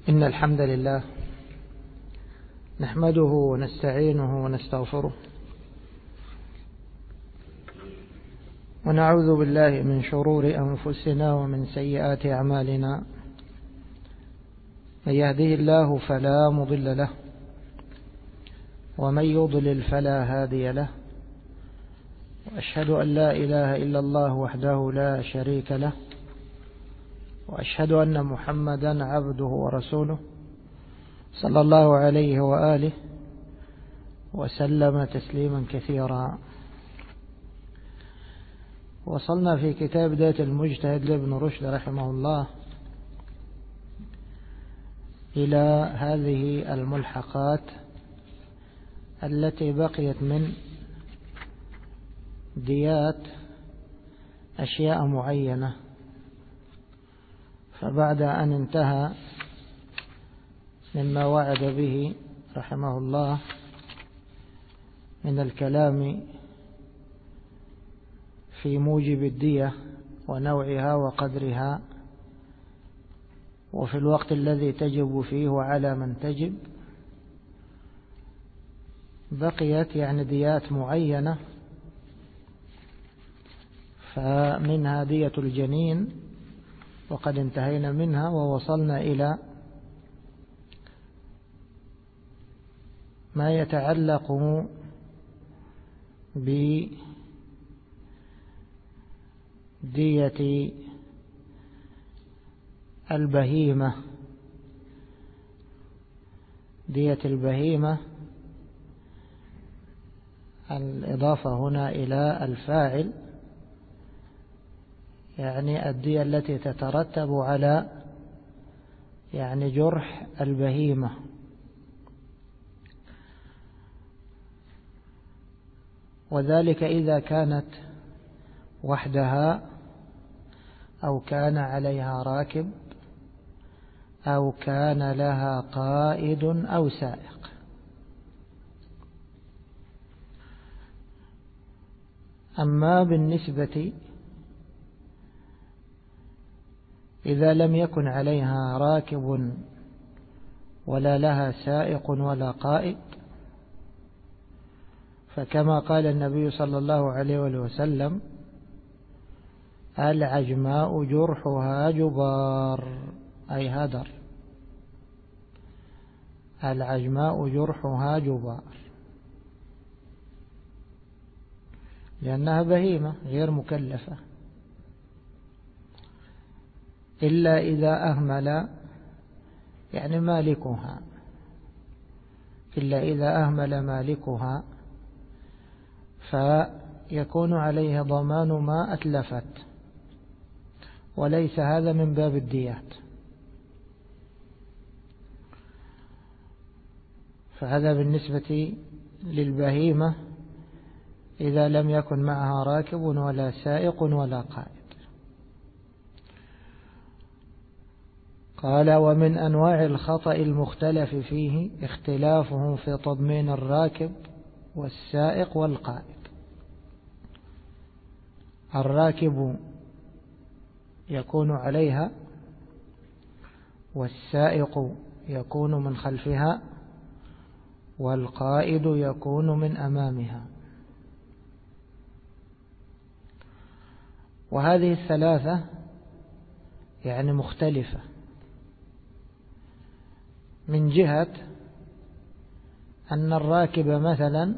إن الحمد لله نحمده ونستعينه ونستغفره ونعوذ بالله من شرور أنفسنا ومن سيئات أعمالنا. من يهده الله فلا مضل له ومن يضلل فلا هادي له، وأشهد أن لا إله إلا الله وحده لا شريك له، وأشهد أن محمدا عبده ورسوله صلى الله عليه وآله وسلم تسليما كثيرا. وصلنا في كتاب بداية المجتهد لابن رشد رحمه الله إلى هذه الملحقات التي بقيت من ديات أشياء معينة. فبعد أن انتهى مما وعد به رحمه الله من الكلام في موجب الدية ونوعها وقدرها وفي الوقت الذي تجب فيه وعلى من تجب، بقيت ديات معينة، فمنها دية الجنين وقد انتهينا منها ووصلنا إلى ما يتعلق بدية البهيمة. دية البهيمة الإضافة هنا إلى الفاعل، الدية التي تترتب على جرح البهيمة. وذلك إذا كانت وحدها أو كان عليها راكب أو كان لها قائد أو سائق. أما بالنسبة إذا لم يكن عليها راكب ولا لها سائق ولا قائد، فكما قال النبي صلى الله عليه وسلم: العجماء جرحها جبار، أي هدر. العجماء جرحها جبار، لأنها بهيمة غير مكلفة، إلا إذا أهمل مالكها، إلا إذا أهمل مالكها فيكون عليه ضمان ما أتلفت، وليس هذا من باب الديات. فهذا بالنسبة للبهيمة إذا لم يكن معها راكب ولا سائق ولا قائد. قال: ومن أنواع الخطأ المختلف فيه اختلافهم في تضمين الراكب والسائق والقائد. الراكب يكون عليها، والسائق يكون من خلفها، والقائد يكون من أمامها. وهذه الثلاثة مختلفة من جهة أن الراكب مثلا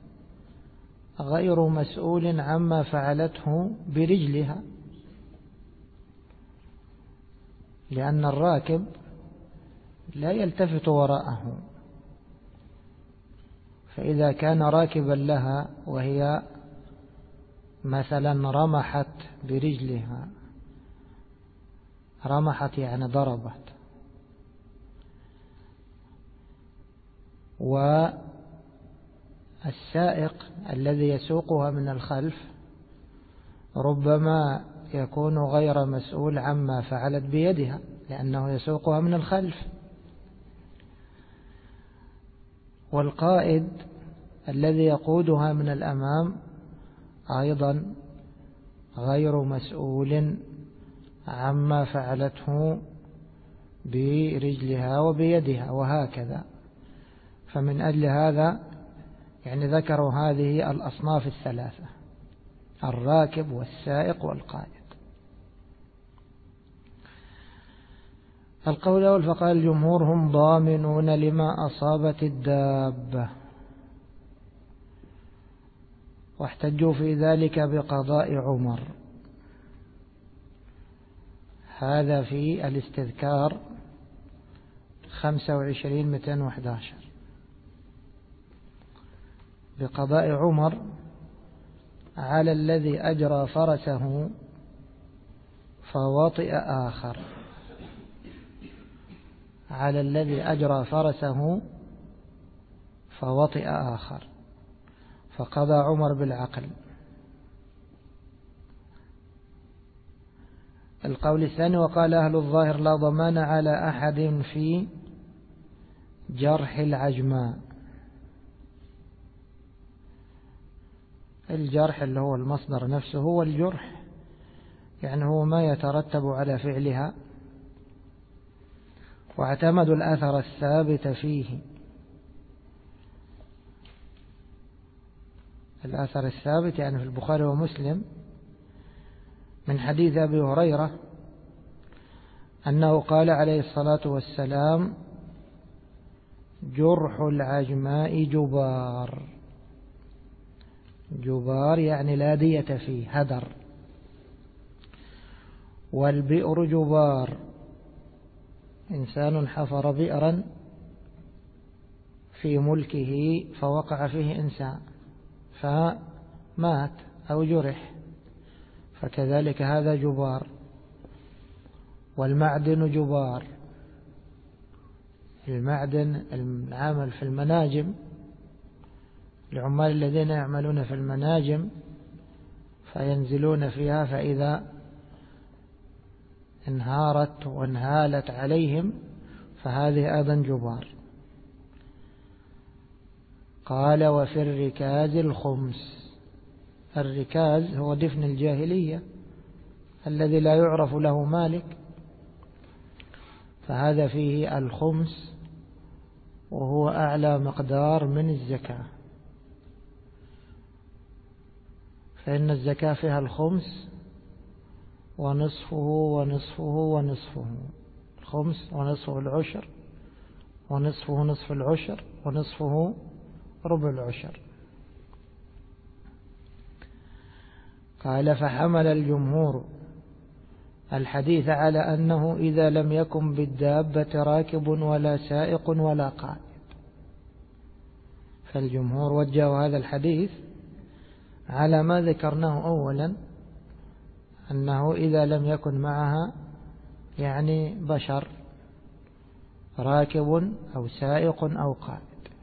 غير مسؤول عما فعلته برجلها، لأن الراكب لا يلتفت وراءه، فإذا كان راكبا لها وهي مثلا رمحت برجلها، رمحت ضربت، والسائق الذي يسوقها من الخلف ربما يكون غير مسؤول عما فعلت بيدها، لأنه يسوقها من الخلف. والقائد الذي يقودها من الأمام أيضا غير مسؤول عما فعلته برجلها وبيدها وهكذا. فمن أجل هذا يعني ذكروا هذه الأصناف الثلاثة: الراكب والسائق والقائد. القول الأول: فقال الجمهور: هم ضامنون لما أصابت الدابة. واحتجوا في ذلك بقضاء عمر. هذا في الاستذكار 25/211. بقضاء عمر على الذي أجرى فرسه فوطئ آخر، على الذي أجرى فرسه فوطئ آخر، فقضى عمر بالعقل. القول الثاني: وقال أهل الظاهر: لا ضمان على أحد في جرح العجماء. الجرح اللي هو المصدر نفسه هو الجرح، يعني هو ما يترتب على فعلها. واعتمدوا الأثر الثابت فيه. الأثر الثابت يعني في البخاري ومسلم من حديث أبي هريرة أنه قال عليه الصلاة والسلام: جرح العجماء جبار. جبار يعني لا دية فيه، هدر. والبئر جبار، إنسان حفر بئرا في ملكه فوقع فيه إنسان فمات أو جرح، فكذلك هذا جبار. والمعدن جبار، المعدن العمل في المناجم، العمال الذين يعملون في المناجم فينزلون فيها، فإذا انهارت وانهالت عليهم فهذه أيضا جبار. قال: وفي الركاز الخمس. الركاز هو دفن الجاهلية الذي لا يعرف له مالك، فهذا فيه الخمس وهو أعلى مقدار من الزكاة، فإن الزكاة فيها الخمس ونصفه ونصفه ونصفه، الخمس ونصفه العشر، ونصفه نصف العشر، ونصفه ربع العشر. قال: فحمل الجمهور الحديث على أنه إذا لم يكن بالدابة راكب ولا سائق ولا قائد. فالجمهور وجهوا هذا الحديث على ما ذكرناه أولا، أنه إذا لم يكن معها يعني بشر، راكب أو سائق أو قائد،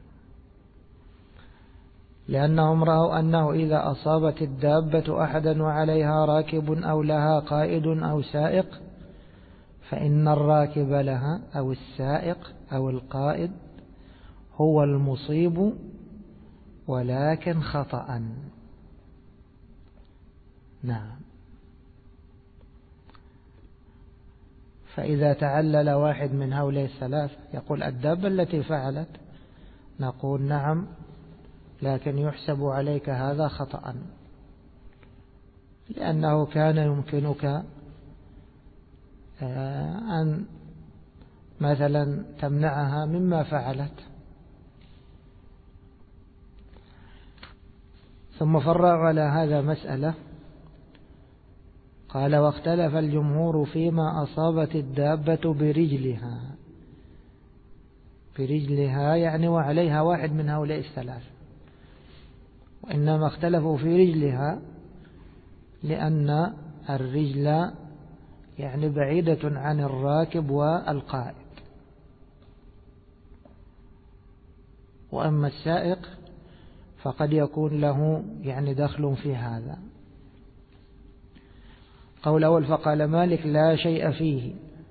لأنهم رأوا أنه إذا أصابت الدابة أحدا وعليها راكب أو لها قائد أو سائق فإن الراكب لها أو السائق أو القائد هو المصيب، ولكن خطأ. نعم. فإذا تعلل واحد من هؤلاء الثلاث يقول الدابة التي فعلت، نقول نعم، لكن يحسب عليك هذا خطأ، لأنه كان يمكنك أن مثلا تمنعها مما فعلت. ثم فرعوا على هذا مسألة، قال: واختلف الجمهور فيما أصابت الدابة برجلها. برجلها يعني وعليها واحد من هؤلاء الثلاث، وإنما اختلفوا في رجلها لأن الرجل يعني بعيدة عن الراكب والقائد، وأما السائق فقد يكون له يعني دخل في هذا. قول أول: فقال مالك: لا شيء فيه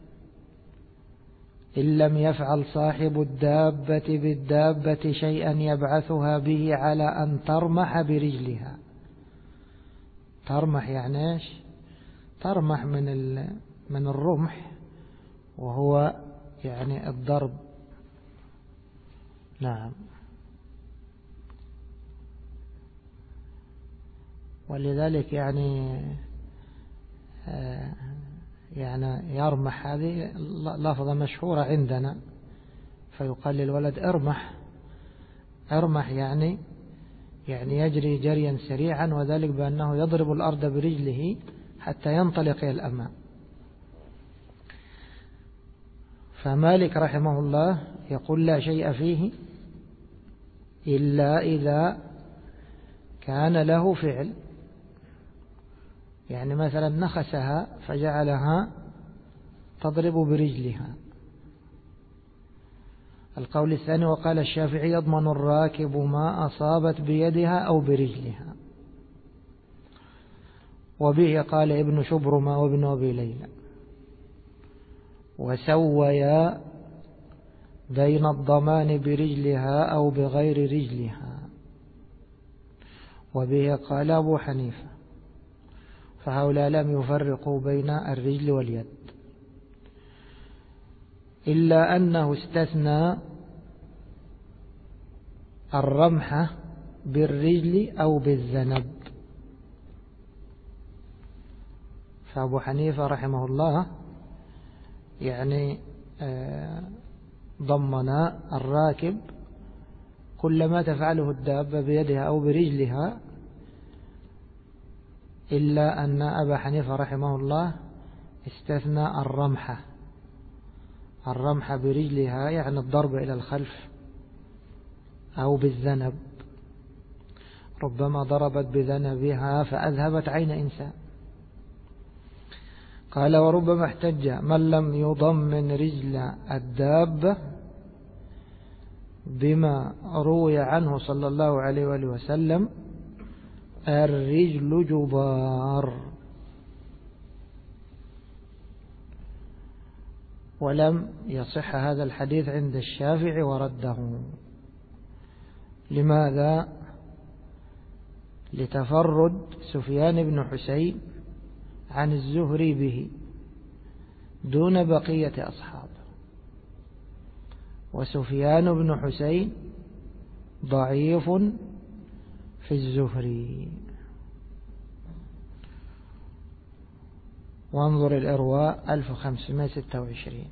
إن لم يفعل صاحب الدابة بالدابة شيئا يبعثها به على أن ترمح برجلها. ترمح يعني إيش؟ ترمح من الرمح، وهو يعني الضرب. نعم. ولذلك يعني يرمح، هذه لفظة مشهورة عندنا، فيقال للولد ارمح. ارمح يعني يجري جريا سريعا، وذلك بأنه يضرب الأرض برجله حتى ينطلق إلى الأمام. فمالك رحمه الله يقول لا شيء فيه إلا إذا كان له فعل، يعني مثلا نخسها فجعلها تضرب برجلها. القول الثاني وقال الشافعي يضمن الراكب ما أصابت بيدها أو برجلها، وبه قال ابن شبرمة وابن أبي ليلى، وسويا بين الضمان برجلها أو بغير رجلها، وبه قال أبو حنيفة، فهؤلاء لم يفرقوا بين الرجل واليد، إلا أنه استثنى الرمحة بالرجل أو بالذنب. فأبو حنيفة رحمه الله يعني ضمن الراكب كل ما تفعله الدابة بيدها أو برجلها، إلا أن أبا حنيفة رحمه الله استثنى الرمحة برجلها، يعني الضرب إلى الخلف أو بالذنب، ربما ضربت بذنبها فأذهبت عين إنسان. قال وربما احتج من لم يضمن رجل الدابة بما روي عنه صلى الله عليه وآله وسلم الرجل جبار، ولم يصح هذا الحديث عند الشافعي ورده. لماذا؟ لتفرد سفيان بن حسين عن الزهري به دون بقية أصحابه، وسفيان بن حسين ضعيف في الزهري. وانظر الإرواء 1526.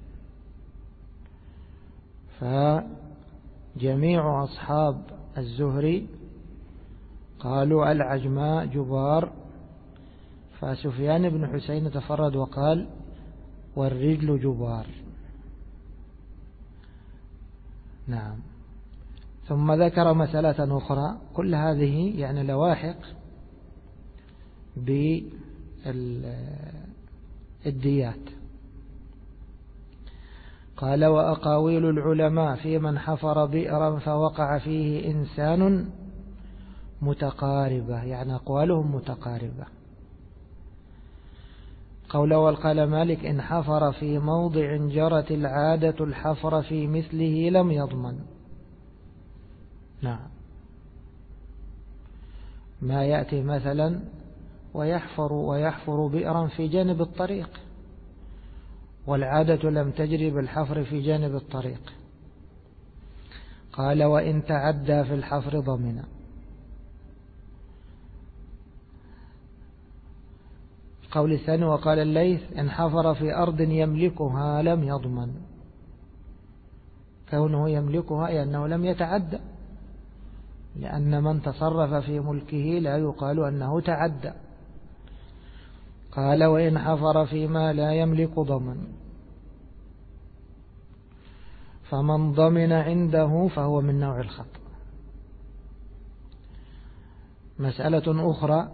فجميع أصحاب الزهري قالوا العجماء جبار، فسفيان بن حسين تفرد وقال والرجل جبار. نعم. ثم ذكر مسألة أخرى، كل هذه يعني لواحق بالديات. قال وأقاويل العلماء في من حفر بئرا فوقع فيه إنسان متقاربة، يعني أقوالهم متقاربة. قول والقال مالك إن حفر في موضع جرت العادة الحفر في مثله لم يضمن. نعم. ما يأتي مثلا ويحفر بئرا في جانب الطريق، والعادة لم تجري بالحفر في جانب الطريق. قال وإن تعدى في الحفر ضمن. القول الثاني وقال الليث إن حفر في أرض يملكها لم يضمن. كونه يملكها لأنه لم يتعدى، لأن من تصرف في ملكه لا يقال أنه تعدى. قال وإن حفر فيما لا يملك ضمن، فمن ضمن عنده فهو من نوع الخطأ. مسألة أخرى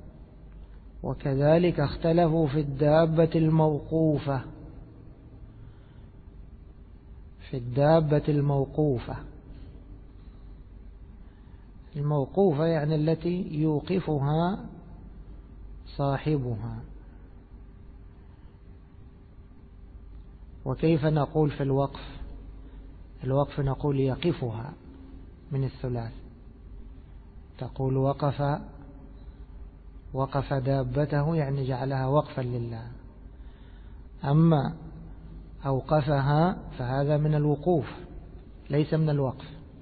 وكذلك اختلفوا في الدابة الموقوفة. في الدابة الموقوفة يعني التي يوقفها صاحبها. وكيف نقول في الوقف نقول يقفها من الثلاث، تقول وقف دابته يعني جعلها وقفا لله. أما أوقفها فهذا من الوقوف ليس من الوقف.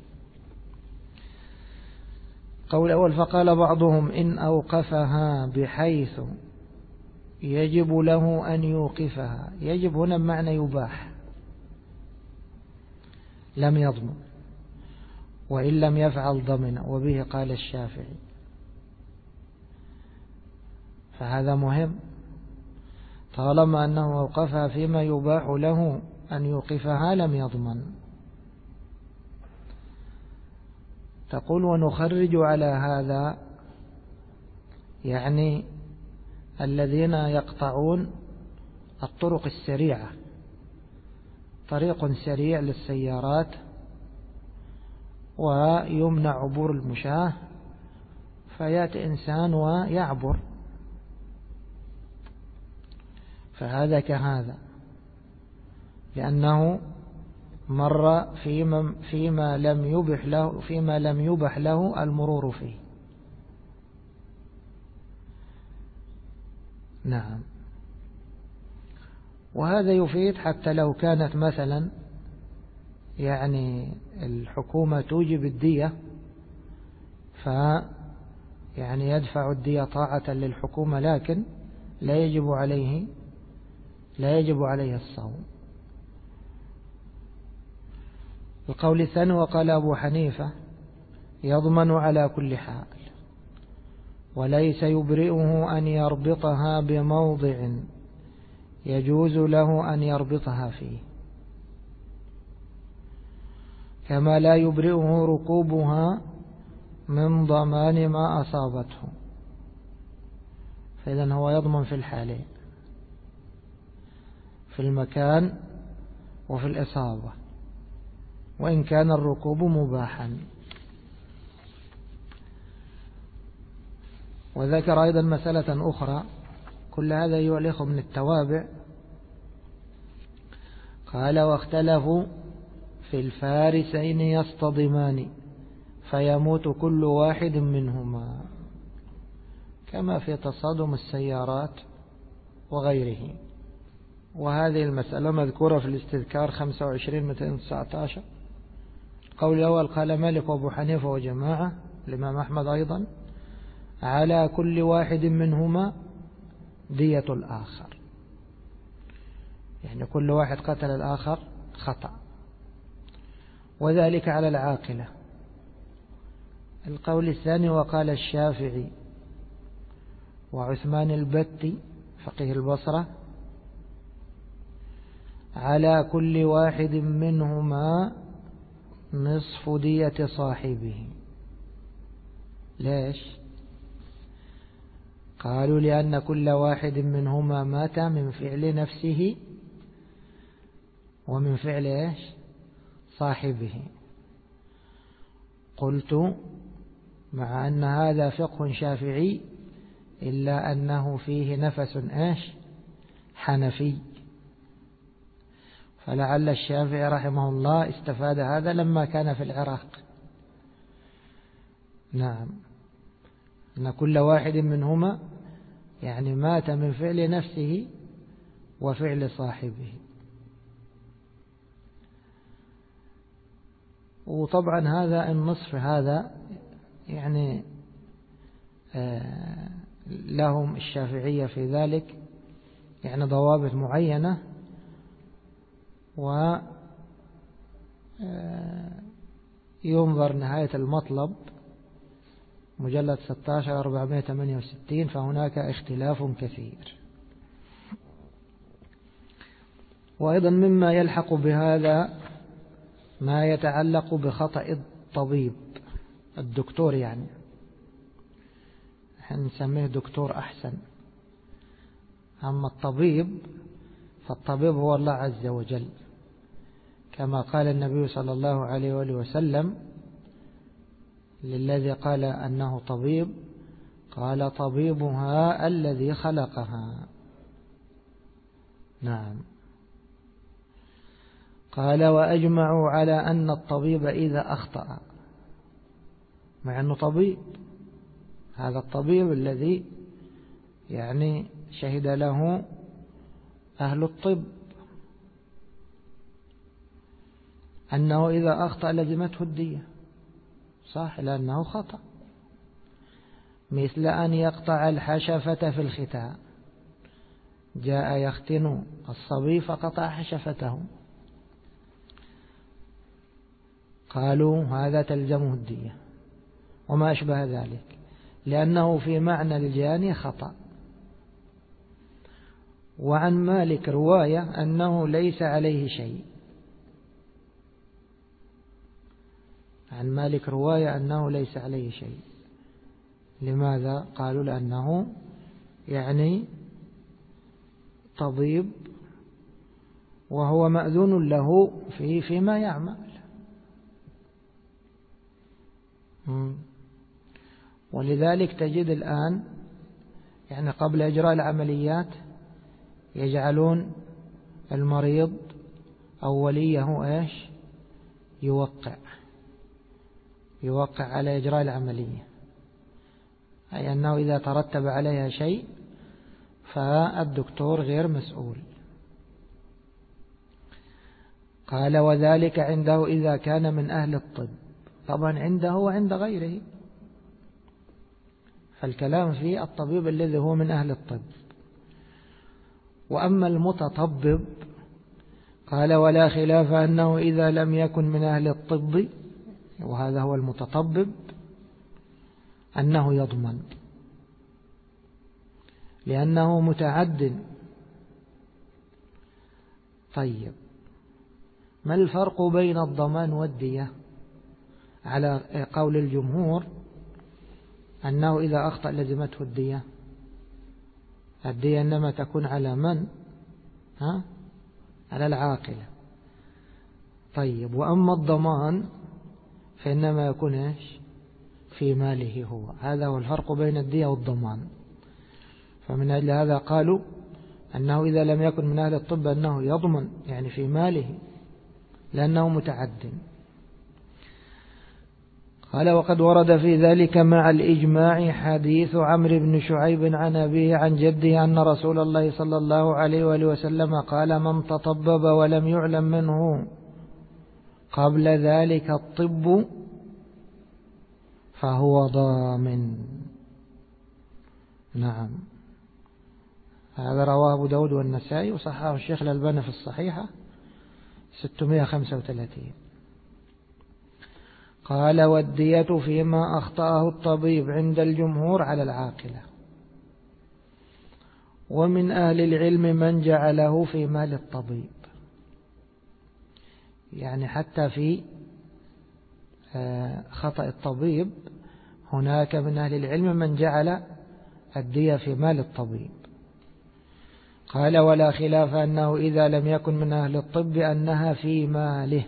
قول أول فقال بعضهم إن أوقفها بحيث يجب له أن يوقفها. يجب هنا بمعنى يباح، لم يضمن، وإن لم يفعل ضمن، وبه قال الشافعي. فهذا مهم، طالما أنه أوقفها فيما يباح له أن يوقفها لم يضمن. تقول ونخرج على هذا يعني الذين يقطعون الطرق السريعة، طريق سريع للسيارات ويمنع عبور المشاة، فيأتي إنسان ويعبر، فهذا كهذا، لأنه مر فيما لم يبح له المرور فيه. نعم. وهذا يفيد حتى لو كانت مثلا يعني الحكومة توجب الدية، يعني يدفع الدية طاعة للحكومة، لكن لا يجب عليه الصوم. القول الثاني وقال أبو حنيفة يضمن على كل حال، وليس يبرئه أن يربطها بموضع يجوز له أن يربطها فيه، كما لا يبرئه ركوبها من ضمان ما أصابته. فإذن هو يضمن في الحالين، في المكان وفي الإصابة، وإن كان الركوب مباحا. وذكر أيضا مسألة أخرى، كل هذا أيها الإخوة من التوابع. قال واختلفوا في الفارسين يصطدمان فيموت كل واحد منهما، كما في تصادم السيارات وغيره. وهذه المسألة مذكورة في الاستذكار 25-219. قول الأول قال مالك وأبو حنيفة وجماعة، الإمام أحمد أيضا، على كل واحد منهما دية الآخر، يعني كل واحد قتل الآخر خطأ، وذلك على العاقلة. القول الثاني وقال الشافعي وعثمان البتي فقيه البصرة على كل واحد منهما نصف دية صاحبه. ليش؟ قالوا لأن كل واحد منهما مات من فعل نفسه ومن فعل صاحبه. قلت مع أن هذا فقه شافعي إلا أنه فيه نفس حنفي، فلعل الشافعي رحمه الله استفاد هذا لما كان في العراق. نعم، أن كل واحد منهما يعني مات من فعل نفسه وفعل صاحبه. وطبعا هذا النصف هذا يعني لهم الشافعية في ذلك يعني ضوابط معينة، وينظر نهاية المطلب مجلد 16/468، فهناك اختلاف كثير. وأيضا مما يلحق بهذا ما يتعلق بخطأ الطبيب، الدكتور، يعني نحن نسميه دكتور أحسن. أما الطبيب فالطبيب هو الله عز وجل، كما قال النبي صلى الله عليه وآله وسلم للذي قال أنه طبيب، قال طبيبها الذي خلقها. نعم. قال وأجمعوا على أن الطبيب إذا أخطأ، مع أنه طبيب، هذا الطبيب الذي يعني شهد له أهل الطب أنه إذا أخطأ لزمته الدية، صح، لأنه خطأ. مثل أن يقطع الحشفة في الختان، جاء يختن الصبي فقطع حشفته، قالوا هذا تلزمه الدية وما أشبه ذلك، لأنه في معنى الجاني خطأ. وعن مالك رواية أنه ليس عليه شيء، عن مالك رواية أنه ليس عليه شيء. لماذا؟ قالوا لأنه يعني طبيب وهو مأذون له فيما يعمل. ولذلك تجد الآن يعني قبل إجراء العمليات يجعلون المريض أو وليه إيش يوقع على إجراء العملية، أي أنه إذا ترتب عليها شيء فالدكتور غير مسؤول. قال وذلك عنده إذا كان من أهل الطب، طبعا عنده وعند غيره، فالكلام في الطبيب الذي هو من أهل الطب. وأما المتطبب قال ولا خلاف أنه إذا لم يكن من أهل الطب، وهذا هو المتطبب، أنه يضمن، لأنه متعد. طيب، ما الفرق بين الضمان والدية؟ على قول الجمهور أنه إذا أخطأ لزمته الدية. الدية إنما تكون على من؟ على العاقلة. طيب، وأما الضمان فإنما يكون إيش؟ في ماله هو. هذا هو الفرق بين الدية والضمان. فمن أجل هذا قالوا أنه إذا لم يكن من أهل الطب أنه يضمن، يعني في ماله، لأنه متعد. قال وقد ورد في ذلك مع الإجماع حديث عمرو بن شعيب عن أبيه عن جده أن رسول الله صلى الله عليه وآله وسلم قال من تطبب ولم يعلم منه قبل ذلك الطب فهو ضامن. نعم، هذا رواه أبو داود والنسائي وصححه الشيخ الألباني في الصحيحة 635. قال والدية فيما أخطأه الطبيب عند الجمهور على العاقلة، ومن أهل العلم من جعله في مال الطبيب. يعني حتى في خطأ الطبيب هناك من أهل العلم من جعل الدية في مال الطبيب. قال ولا خلاف أنه إذا لم يكن من أهل الطب أنها في ماله،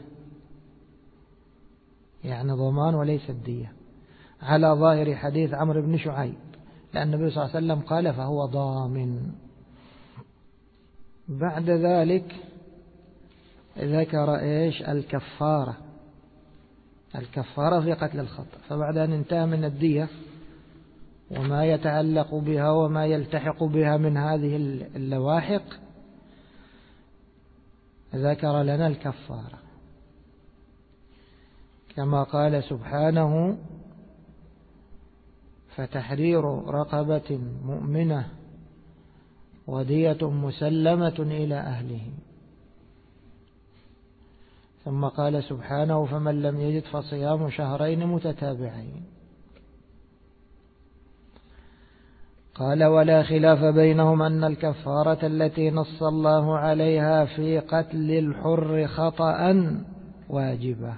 يعني ضمان وليس الدية، على ظاهر حديث عمرو بن شعيب، لأن النبي صلى الله عليه وسلم قال فهو ضامن. بعد ذلك ذكر إيش؟ الكفارة في قتل الخطأ. فبعد أن انتهى من الدية وما يتعلق بها وما يلتحق بها من هذه اللواحق، ذكر لنا الكفارة، كما قال سبحانه فتحرير رقبة مؤمنة ودية مسلمة إلى أهله. ثم قال سبحانه فمن لم يجد فصيام شهرين متتابعين. قال ولا خلاف بينهم أن الكفارة التي نص الله عليها في قتل الحر خطأ واجبة،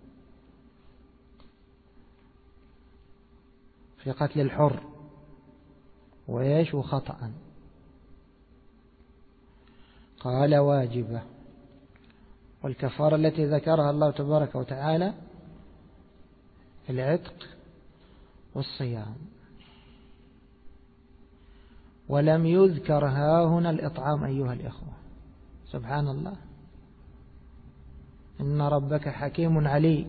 في قتل الحر وإيش وخطأ، قال واجبة. والكفارة التي ذكرها الله تبارك وتعالى العتق والصيام، ولم يذكر هنا الإطعام أيها الإخوة. سبحان الله، إن ربك حكيم عليم،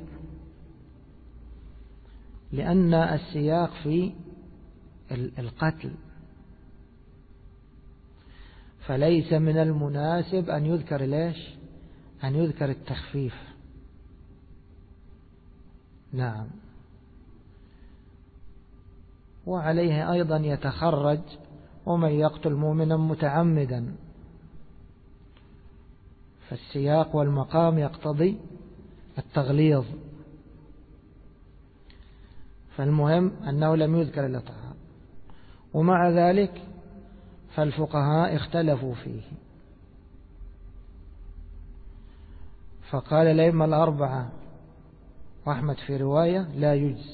لأن السياق في القتل، فليس من المناسب أن يذكر ليش؟ أن يذكر التخفيف، نعم. وعليه أيضا يتخرج ومن يقتل مؤمنا متعمدا، فالسياق والمقام يقتضي التغليظ. فالمهم أنه لم يذكر الإطعام، ومع ذلك فالفقهاء اختلفوا فيه، فقال الأئمة الأربعة وأحمد في رواية لا يجزي،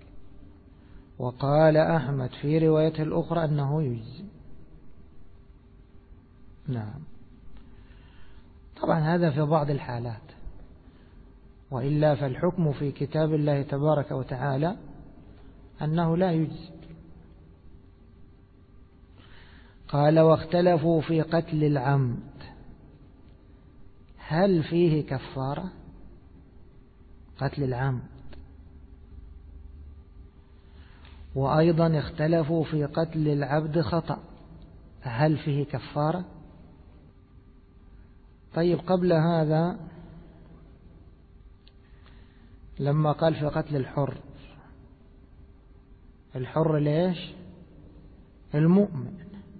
وقال أحمد في رواية الأخرى أنه يجزي. نعم. طبعا هذا في بعض الحالات، وإلا فالحكم في كتاب الله تبارك وتعالى أنه لا يجزي. قال واختلفوا في قتل العمد هل فيه كفارة؟ قتل العمد. وأيضا اختلفوا في قتل العبد خطأ هل فيه كفارة؟ طيب قبل هذا لما قال في قتل الحر، الحر ليش؟ المؤمن،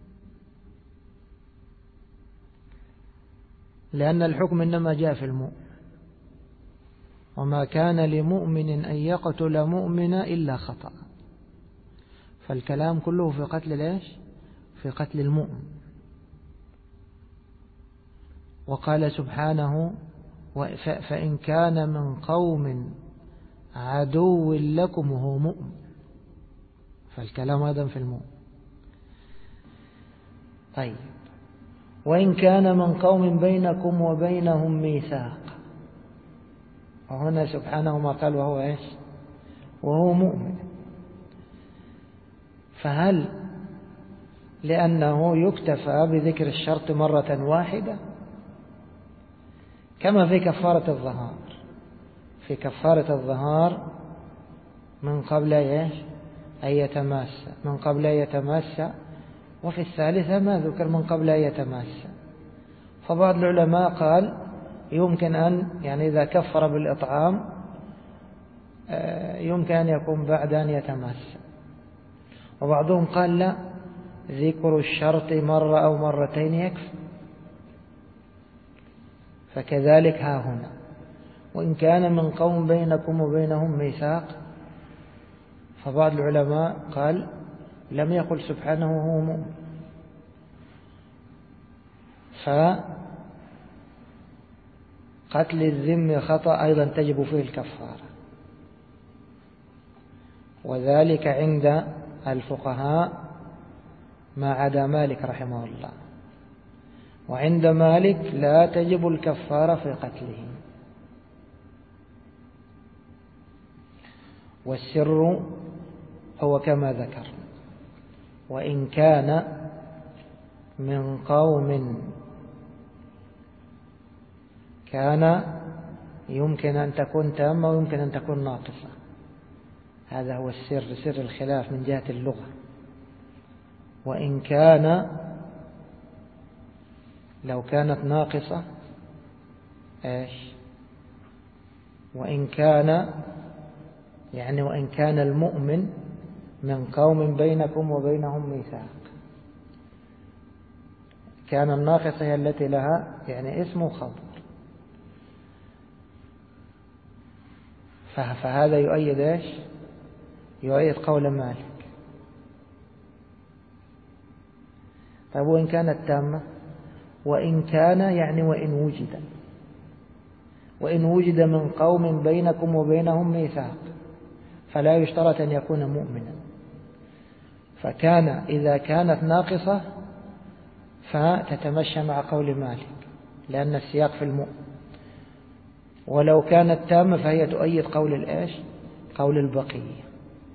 لأن الحكم إنما جاء في المؤمن، وما كان لمؤمن أن يقتل مؤمنا إلا خطأ، فالكلام كله في قتل ليش؟ في قتل المؤمن. وقال سبحانه فإن كان من قوم عدو لكم وهو مؤمن، فالكلام أيضا في المؤمن. طيب وإن كان من قوم بينكم وبينهم ميثاق، وهنا سبحانه ما قال وهو إيش؟ وهو مؤمن. فهل لأنه يكتفى بذكر الشرط مرة واحدة كما في كفارة الظهار؟ في كفارة الظهار من قبل إيش؟ أن يتماسى، من قبل أن يتماسى، وفي الثالثة ما ذكر من قبل أن يتماسى. فبعض العلماء قال يمكن أن يعني إذا كفر بالإطعام يمكن أن يكون بعد أن يتماسى، وبعضهم قال لا، ذكر الشرط مرة أو مرتين يكفي. فكذلك ها هنا وإن كان من قوم بينكم وبينهم ميثاق، فبعض العلماء قال لم يقل سبحانه وهو مؤمن، فقتل الذم خطأ أيضا تجب فيه الكفارة، وذلك عند الفقهاء ما عدا مالك رحمه الله، وعند مالك لا تجب الكفارة في قتله. والسر هو كما ذكر، وإن كان من قوم، كان يمكن أن تكون تامة ويمكن أن تكون ناقصة، هذا هو السر، سر الخلاف من جهة اللغة. وإن كان لو كانت ناقصة إيش؟ وإن كان يعني وإن كان المؤمن من قوم بينكم وبينهم ميثاق، كان الناقصة هي التي لها يعني اسم وخبر، فهذا يؤيد إيش؟ يؤيد قول مالك. طيب وإن كانت تامة؟ وإن كان يعني وإن وجد من قوم بينكم وبينهم ميثاق، فلا يشترط أن يكون مؤمنا. فكان إذا كانت ناقصة فتتمشى مع قول مالك لأن السياق في المؤمن، ولو كانت تامة فهي تؤيد قول الإيش؟ قول البقية.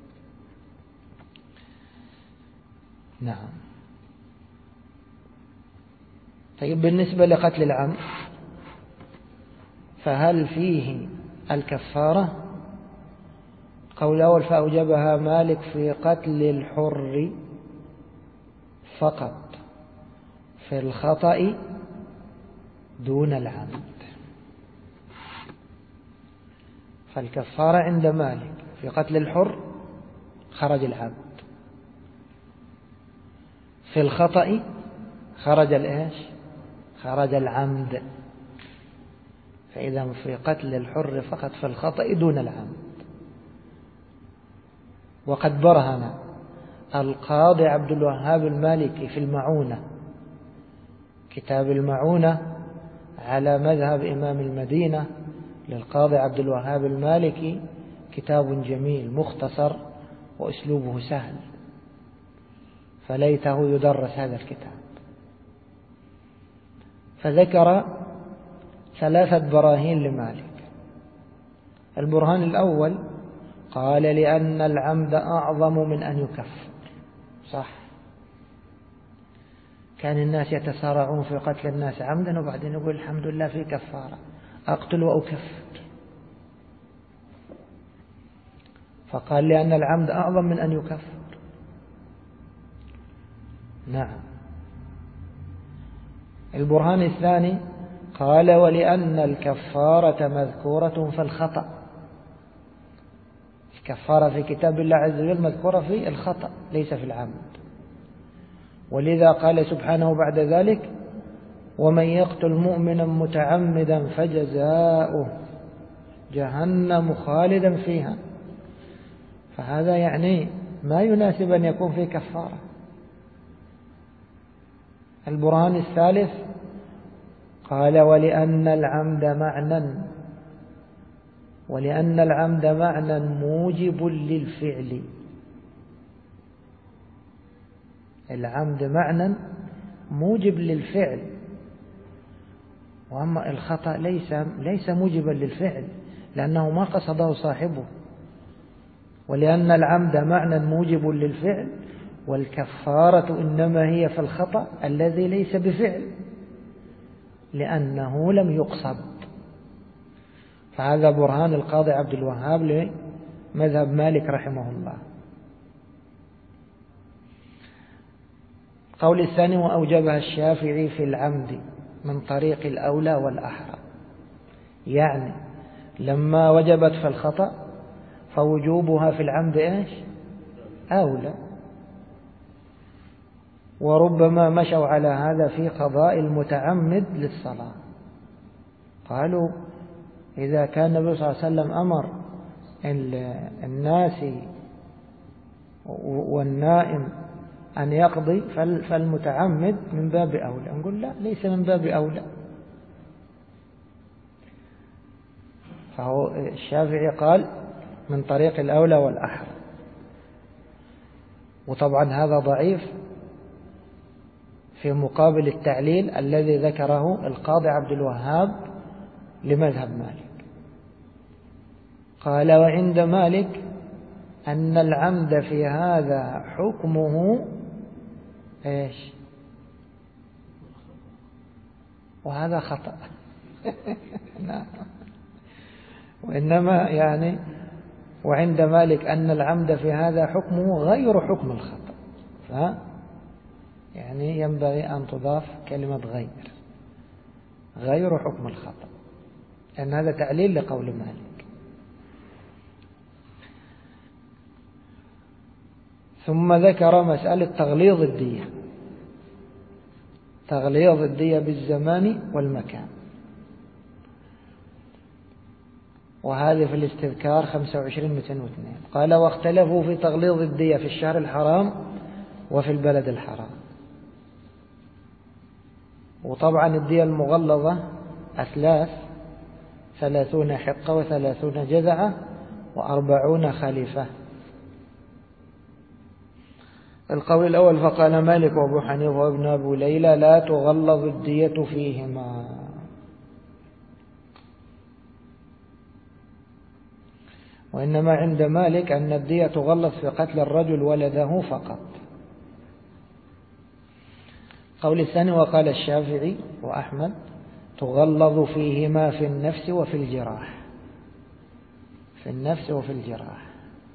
نعم. طيب بالنسبة لقتل العمد فهل فيه الكفارة؟ قول أول فأوجبها مالك في قتل الحر فقط في الخطأ دون العمد. فالكفارة عند مالك في قتل الحر خرج العبد، في الخطأ خرج الإيش؟ خرج العمد. فإذا في قتل الحر فقط في الخطأ دون العمد. وقد برهن القاضي عبد الوهاب المالكي في المعونة، كتاب المعونة على مذهب إمام المدينة للقاضي عبد الوهاب المالكي، كتاب جميل مختصر وأسلوبه سهل، فليته يدرس هذا الكتاب. فذكر 3 براهين لمالك. البرهان الأول قال لأن العمد أعظم من أن يكفر. صح، كان الناس يتسارعون في قتل الناس عمدا وبعدين يقول الحمد لله في كفارة، أقتل وأكفر. فقال لأن العمد أعظم من أن يكفر. نعم. البرهان الثاني قال ولأن الكفارة مذكورة في الخطأ. الكفارة في كتاب الله عز وجل مذكورة في الخطأ ليس في العمد، ولذا قال سبحانه بعد ذلك ومن يقتل مؤمنا متعمدا فجزاؤه جهنم خالدا فيها. فهذا يعني ما يناسب أن يكون فيه كفارة. البرهان الثالث قال ولأن العمد معنى موجب للفعل. العمد معنى موجب للفعل، وأما الخطأ ليس موجبا للفعل لأنه ما قصده صاحبه. ولأن العمد معنى موجب للفعل، والكفارة إنما هي في الخطأ الذي ليس بفعل لأنه لم يقصد. فهذا برهان القاضي عبد الوهاب لمذهب مالك رحمه الله. القول الثاني وأوجبها الشافعي في العمد من طريق الأولى والأحرى، يعني لما وجبت في الخطأ فوجوبها في العمد إيش؟ أولى. وربما مشوا على هذا في قضاء المتعمد للصلاة، قالوا إذا كان النبي صلى الله عليه وسلم أمر الناس والنائم أن يقضي فالمتعمد من باب أولى. نقول لا، ليس من باب أولى. فهو الشافعي قال من طريق الأولى والأحرى، وطبعا هذا ضعيف في مقابل التعليل الذي ذكره القاضي عبد الوهاب لمذهب مالك. قال وعند مالك أن العمد في هذا حكمه إيش؟ وهذا خطأ. نعم. وإنما يعني وعند مالك أن العمد في هذا حكمه غير حكم الخطأ، يعني ينبغي أن تضاف كلمة غير حكم الخطأ، لأن هذا تعليل لقول مالك. ثم ذكر مسألة تغليظ الدية بالزمان والمكان، وهذه في الاستذكار 25/202. قال واختلفوا في تغليظ الدية في الشهر الحرام وفي البلد الحرام. وطبعا الدية المغلظة 30 حقة و30 جذعة و40 خليفة. القول الأول فقال مالك وأبو حنيفة وابن أبو ليلى لا تغلظ الدية فيهما. وإنما عند مالك أن الدية تغلظ في قتل الرجل ولده فقط. قول الثاني وقال الشافعي وأحمد تغلظ فيهما في النفس وفي الجراح. في النفس وفي الجراح.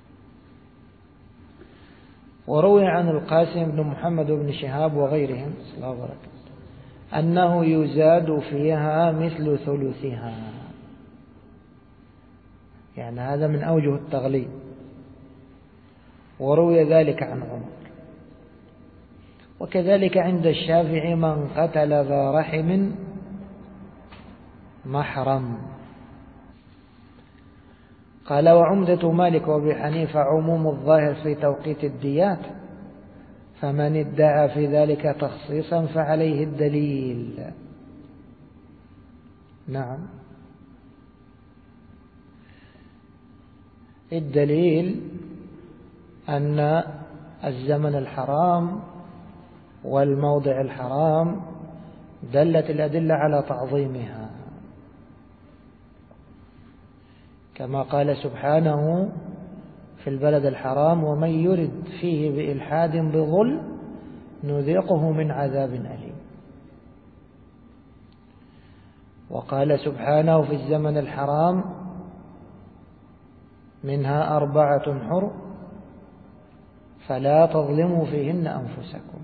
وروي عن القاسم بن محمد بن شهاب وغيرهم أنه يزاد فيها مثل ثلثها. يعني هذا من أوجه التغليظ، وروي ذلك عن عمر. وكذلك عند الشافعي من قتل ذا رحم محرم. قال وعمدة مالك وابي حنيفة عموم الظاهر في توقيت الديات، فمن ادعى في ذلك تخصيصا فعليه الدليل. نعم، الدليل أن الزمن الحرام والموضع الحرام دلت الأدلة على تعظيمها، كما قال سبحانه في البلد الحرام ومن يرد فيه بإلحاد بظلم نذيقه من عذاب أليم. وقال سبحانه في الزمن الحرام منها 4 حرم فلا تظلموا فيهن أنفسكم.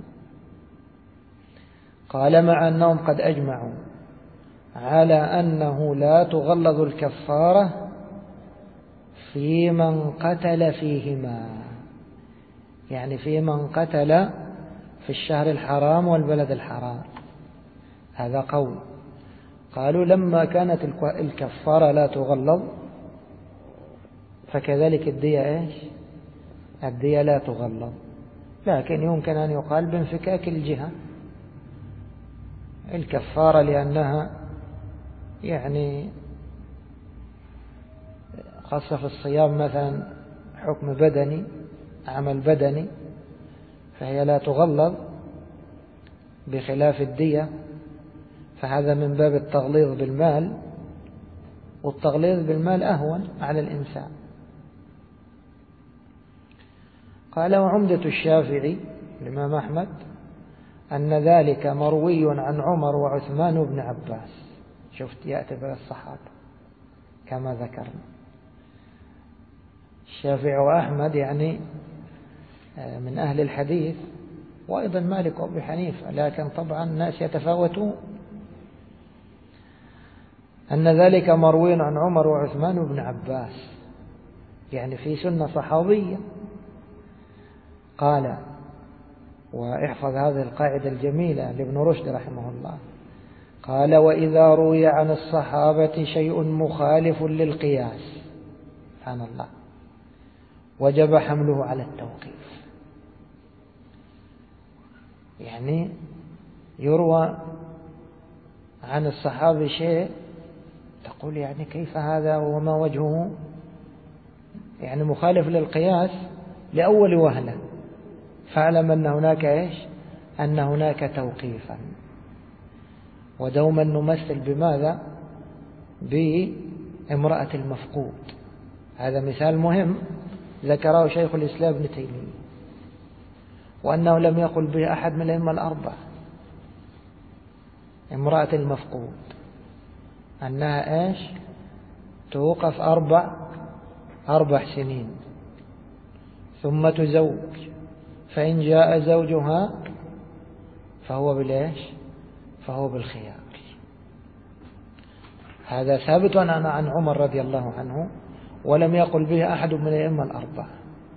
قال مع أنهم قد أجمعوا على أنه لا تغلظ الكفارة في من قتل فيهما، يعني في من قتل في الشهر الحرام والبلد الحرام، هذا قول. قالوا لما كانت الكفارة لا تغلظ فكذلك الدية إيش؟ الدية لا تغلظ، لكن يمكن أن يقال بانفكاك الجهة الكفارة، لأنها يعني خاصة في الصيام مثلا حكم بدني، عمل بدني، فهي لا تغلظ بخلاف الدية، فهذا من باب التغليظ بالمال، والتغليظ بالمال أهون على الإنسان. قال وعمدة الشافعي الإمام أحمد أن ذلك مروي عن عمر وعثمان بن عباس. شفت يأتي بالصحابة كما ذكرنا، الشافعي وأحمد يعني من أهل الحديث، وأيضا مالك وابي حنيفة، لكن طبعا الناس يتفاوتون. أن ذلك مروي عن عمر وعثمان بن عباس، يعني في سنة صحابية. قال واحفظ هذه القاعدة الجميلة لابن رشد رحمه الله، قال وإذا روي عن الصحابة شيء مخالف للقياس سبحان الله وجب حمله على التوقيف. يعني يروى عن الصحابة شيء تقول يعني كيف هذا وما وجهه، يعني مخالف للقياس لأول وهلة، فاعلم أن هناك إيش؟ أن هناك توقيفا. ودوما نمثل بماذا؟ بامرأة المفقود. هذا مثال مهم ذكره شيخ الإسلام ابن تيمية، وأنه لم يقل به أحد من الأئمة الأربعة. امرأة المفقود أنها إيش؟ توقف 4 سنين ثم تزوج، فإن جاء زوجها فهو بالإيش؟ فهو بالخيار. هذا ثابت عن عمر رضي الله عنه، ولم يقل به أحد من الأئمة الأربعة.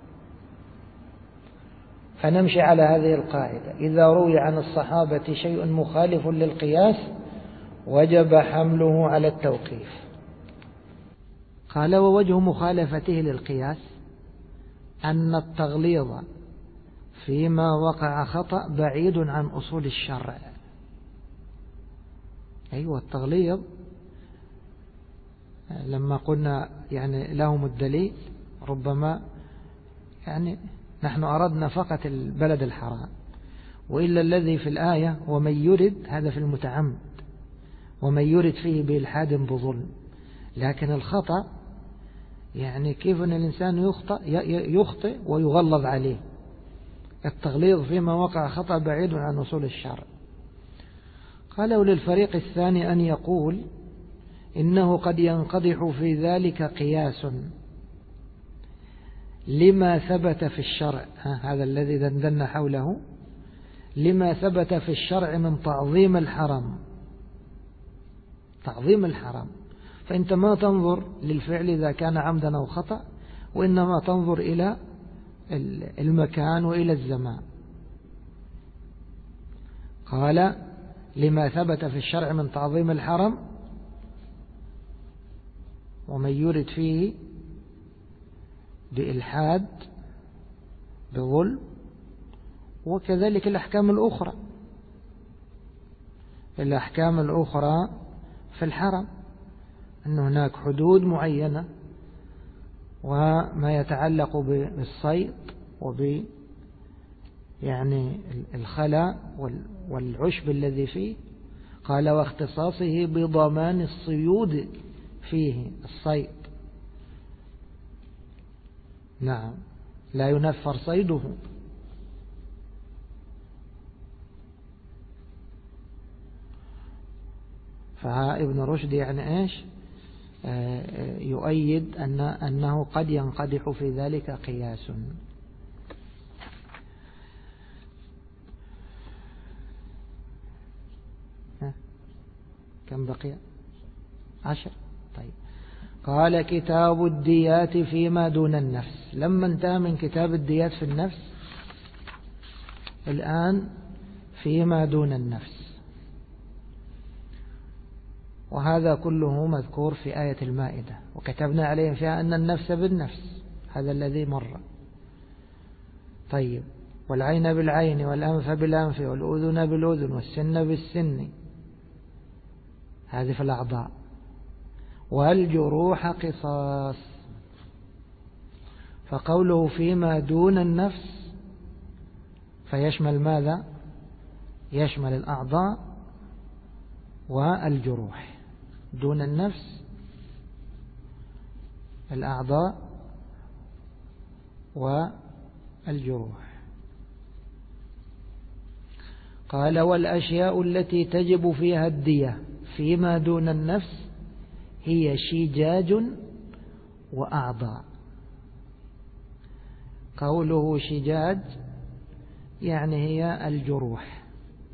فنمشي على هذه القاعدة: إذا روي عن الصحابة شيء مخالف للقياس وجب حمله على التوقيف. قال ووجه مخالفته للقياس أن التغليظ فيما وقع خطأ بعيد عن أصول الشرع. أيوة، التغليظ لما قلنا يعني لهم الدليل، ربما يعني نحن أردنا فقط البلد الحرام، وإلا الذي في الآية ومن يرد هذا في المتعمد، ومن يرد فيه بإلحاد بظلم. لكن الخطأ يعني كيف أن الإنسان يخطئ ويغلظ عليه. التغليظ فيما وقع خطأ بعيد عن أصول الشرع. قال وللفريق الثاني أن يقول إنه قد ينقضح في ذلك قياس لما ثبت في الشرع، هذا الذي دندن حوله، لما ثبت في الشرع من تعظيم الحرام، تعظيم الحرام، فأنت ما تنظر للفعل إذا كان عمدا أو خطأ، وإنما تنظر إلى المكان وإلى الزمان. قال لما ثبت في الشرع من تعظيم الحرم ومن يرد فيه بإلحاد بظلم، وكذلك الأحكام الأخرى في الحرم، أن هناك حدود معينة وما يتعلق بالصيد يعني الخلاء والعشب الذي فيه. قال واختصاصه بضمان الصيود فيه الصيد، نعم لا ينفر صيده. فابن رشد يعني إيش يؤيد أنه قد ينقدح في ذلك قياس. كم بقي؟ 10. طيب. قال كتاب الديات فيما دون النفس. لما انتهى من كتاب الديات في النفس، الآن فيما دون النفس، وهذا كله مذكور في آية المائدة، وكتبنا عليهم فيها أن النفس بالنفس، هذا الذي مر. طيب. والعين بالعين والأنف بالأنف والأذن بالأذن والسن بالسن، هذه في الأعضاء. والجروح قصاص. فقوله فيما دون النفس فيشمل ماذا؟ يشمل الأعضاء والجروح. دون النفس الأعضاء والجروح. قال والأشياء التي تجب فيها الدية فيما دون النفس هي شجاج وأعضاء. قوله شجاج يعني هي الجروح،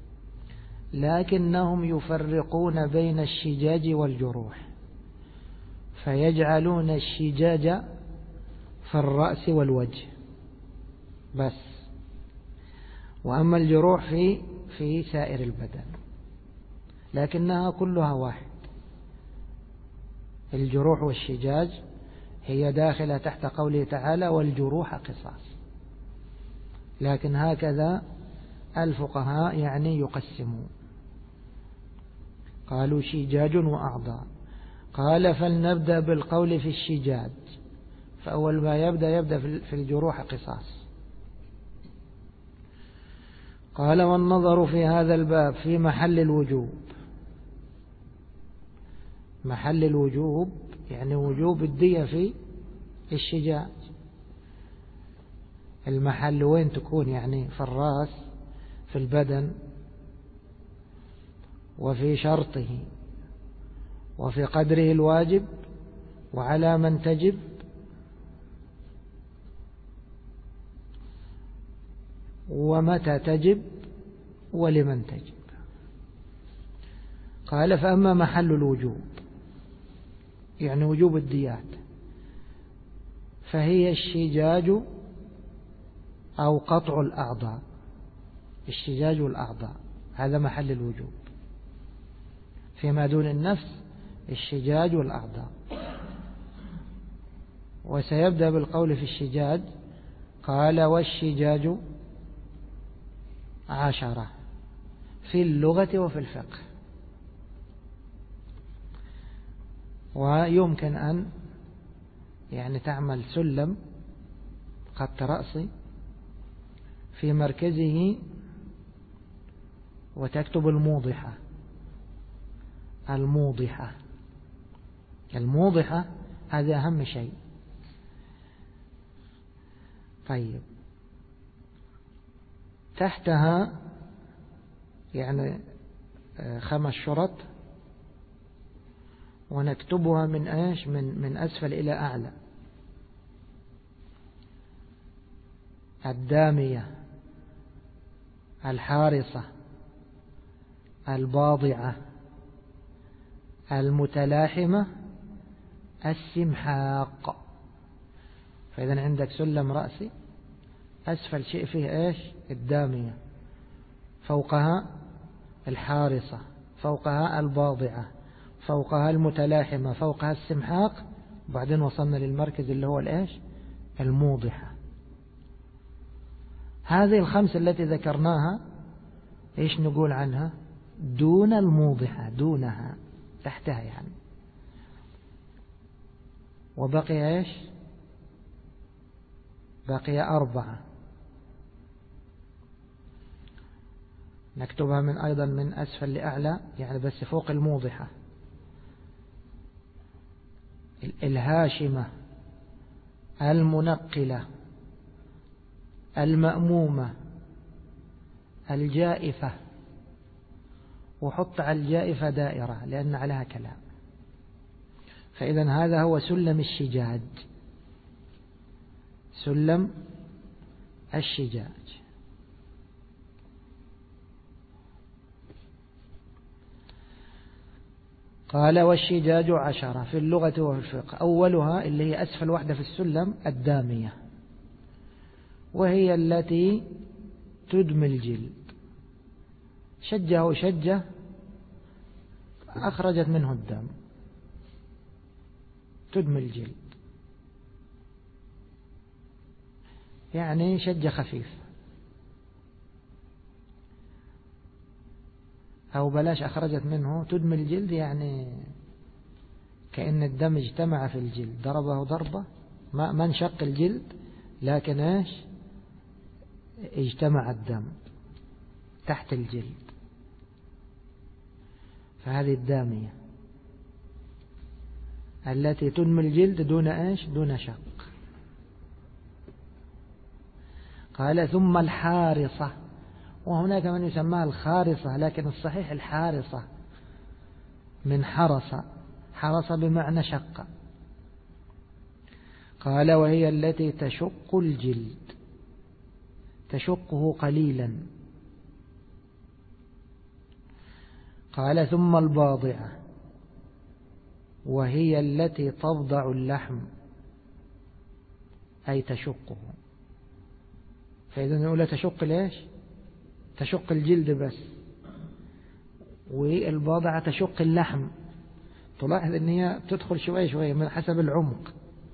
لكنهم يفرقون بين الشجاج والجروح، فيجعلون الشجاج في الرأس والوجه بس، وأما الجروح في سائر البدن، لكنها كلها واحد. الجروح والشجاج هي داخلة تحت قوله تعالى والجروح قصاص، لكن هكذا الفقهاء يعني يقسمون، قالوا شجاج وأعضاء. قال فلنبدأ بالقول في الشجاج، فأول ما يبدأ في الجروح قصاص. قال والنظر في هذا الباب في محل الوجوب. محل الوجوب يعني وجوب الدية في الشجاج. المحل وين تكون؟ يعني في الرأس، في البدن، وفي شرطه، وفي قدره الواجب، وعلى من تجب، ومتى تجب، ولمن تجب. قال فأما محل الوجوب يعني وجوب الديات فهي الشجاج أو قطع الأعضاء. الشجاج والأعضاء هذا محل الوجوب. فيما دون النفس الشجاج والأعضاء. وسيبدأ بالقول في الشجاج. قال والشجاج 10 في اللغة وفي الفقه. ويمكن أن يعني تعمل سلم خط رأسي في مركزه وتكتب الموضحة. الموضحة هذا أهم شيء. طيب تحتها يعني 5 شرط، ونكتبها من ايش؟ من أسفل إلى أعلى. الدامية، الحارصة، الباضعة، المتلاحمة، السمحاق. فإذا عندك سلم رأسي، أسفل شيء فيه إيش؟ الدامية، فوقها الحارصة، فوقها الباضعة، فوقها المتلاحمة، فوقها السمحاق، وبعدين وصلنا للمركز اللي هو الإيش؟ الموضحة. هذه الخمسة التي ذكرناها إيش نقول عنها؟ دون الموضحة، دونها، تحتها يعني. وبقي إيش؟ بقي 4 نكتبها من أيضا من أسفل لأعلى، يعني بس فوق الموضحة: الهاشمة، المنقلة، المأمومة، الجائفة. وحط على الجائفة دائرة لأن عليها كلام. فإذا هذا هو سلم الشجاج، سلم الشجاج. قال: والشجاج 10 في اللغة وفي الفقه. أولها اللي هي أسفل واحدة في السلم الدامية، وهي التي تدمي الجلد. شجه شجة أخرجت منه الدم، تدمي الجلد، يعني شجة خفيف، أو بلاش أخرجت منه، تدمي الجلد يعني كأن الدم اجتمع في الجلد، ضربه ضربة، ما انشق الجلد، لكن ايش؟ اجتمع الدم تحت الجلد. فهذه الدامية التي تدمي الجلد دون ايش؟ دون شق. قال: ثم الحارصة. وهناك من يسمىها الخارصة، لكن الصحيح الحارصة، من حرص، حرص بمعنى شق. قال: وهي التي تشق الجلد، تشقه قليلا. قال: ثم الباضعة، وهي التي تضع اللحم، أي تشقه. فإذا نقول تشق ليش؟ تشق الجلد بس، والباضعة تشق اللحم. تلاحظ أن هي تدخل شوي شوي من حسب العمق.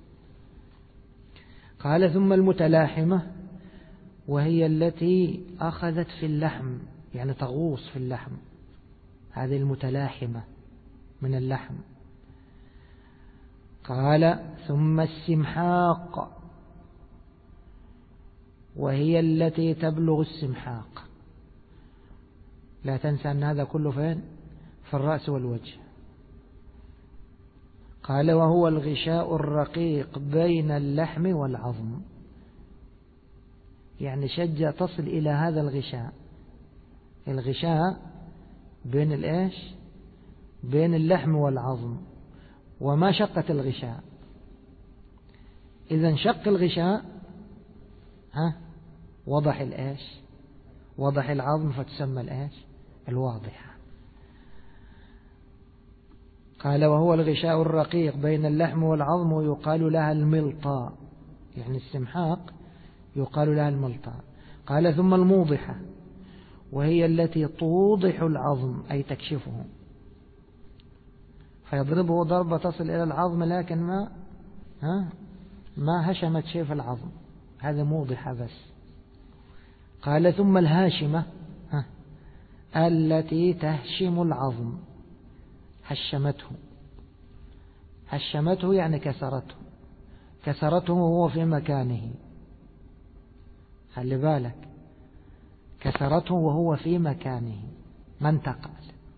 قال: ثم المتلاحمة، وهي التي أخذت في اللحم، يعني تغوص في اللحم، هذه المتلاحمة من اللحم. قال: ثم السمحاق، وهي التي تبلغ السمحاق. لا تنسى أن هذا كله فين؟ في الرأس والوجه. قال: وهو الغشاء الرقيق بين اللحم والعظم، يعني شجة تصل إلى هذا الغشاء. الغشاء بين الإيش؟ بين اللحم والعظم، وما شقت الغشاء. إذا انشق الغشاء وضح الإيش؟ وضح العظم، فتسمى الإيش؟ الواضحة. قال: وهو الغشاء الرقيق بين اللحم والعظم، ويقال لها الملطاء، يعني السمحاق يقال لها الملطاء. قال: ثم الموضحة، وهي التي توضح العظم، أي تكشفه، فيضربه ضربة تصل إلى العظم، لكن ما هشمت شيء في العظم، هذا موضحة بس. قال: ثم الهاشمة، التي تهشم العظم، هشمته. هشمته يعني كسرته، كسرته وهو في مكانه. خلي بالك، كسرته وهو في مكانه، ما انتقل.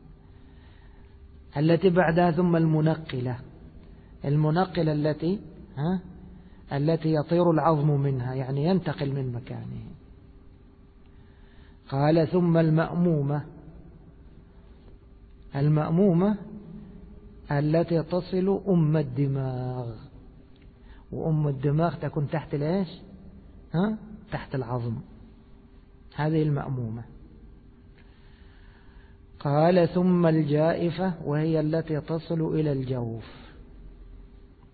التي بعدها ثم المنقلة، المنقلة التي يطير العظم منها، يعني ينتقل من مكانه. قال: ثم المأمومة، المأمومة التي تصل أم الدماغ، وأم الدماغ تكون تحت الإيش؟ تحت العظم، هذه المأمومة. قال: ثم الجائفة، وهي التي تصل إلى الجوف.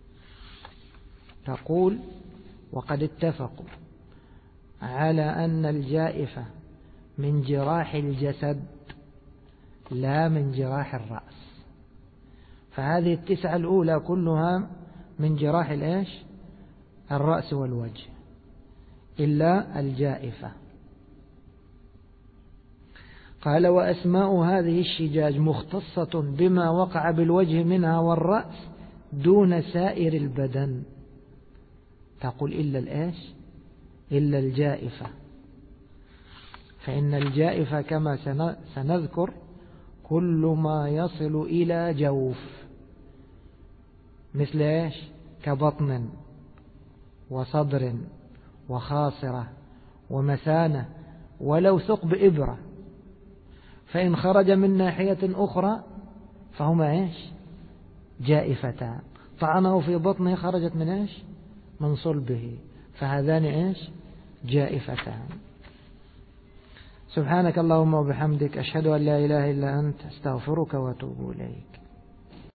تقول وقد اتفقوا على أن الجائفة من جراح الجسد لا من جراح الرأس، فهذه 9 الأولى كلها من جراح الإيش؟ الرأس والوجه إلا الجائفة. قال وأسماء هذه الشجاج مختصة بما وقع بالوجه منها والرأس دون سائر البدن. تقول إلا الإيش؟ إلا الجائفة، فإن الجائفة كما سنذكر كل ما يصل إلى جوف، مثل إيش؟ كبطن وصدر وخاصرة ومثانة ولو ثقب إبرة، فإن خرج من ناحية أخرى فهما إيش؟ جائفتان. طعنه في بطنه خرجت من إيش؟ من صلبه، فهذان إيش؟ جائفتان. سبحانك اللهم وبحمدك، أشهد أن لا إله إلا أنت، أستغفرك وأتوب إليك.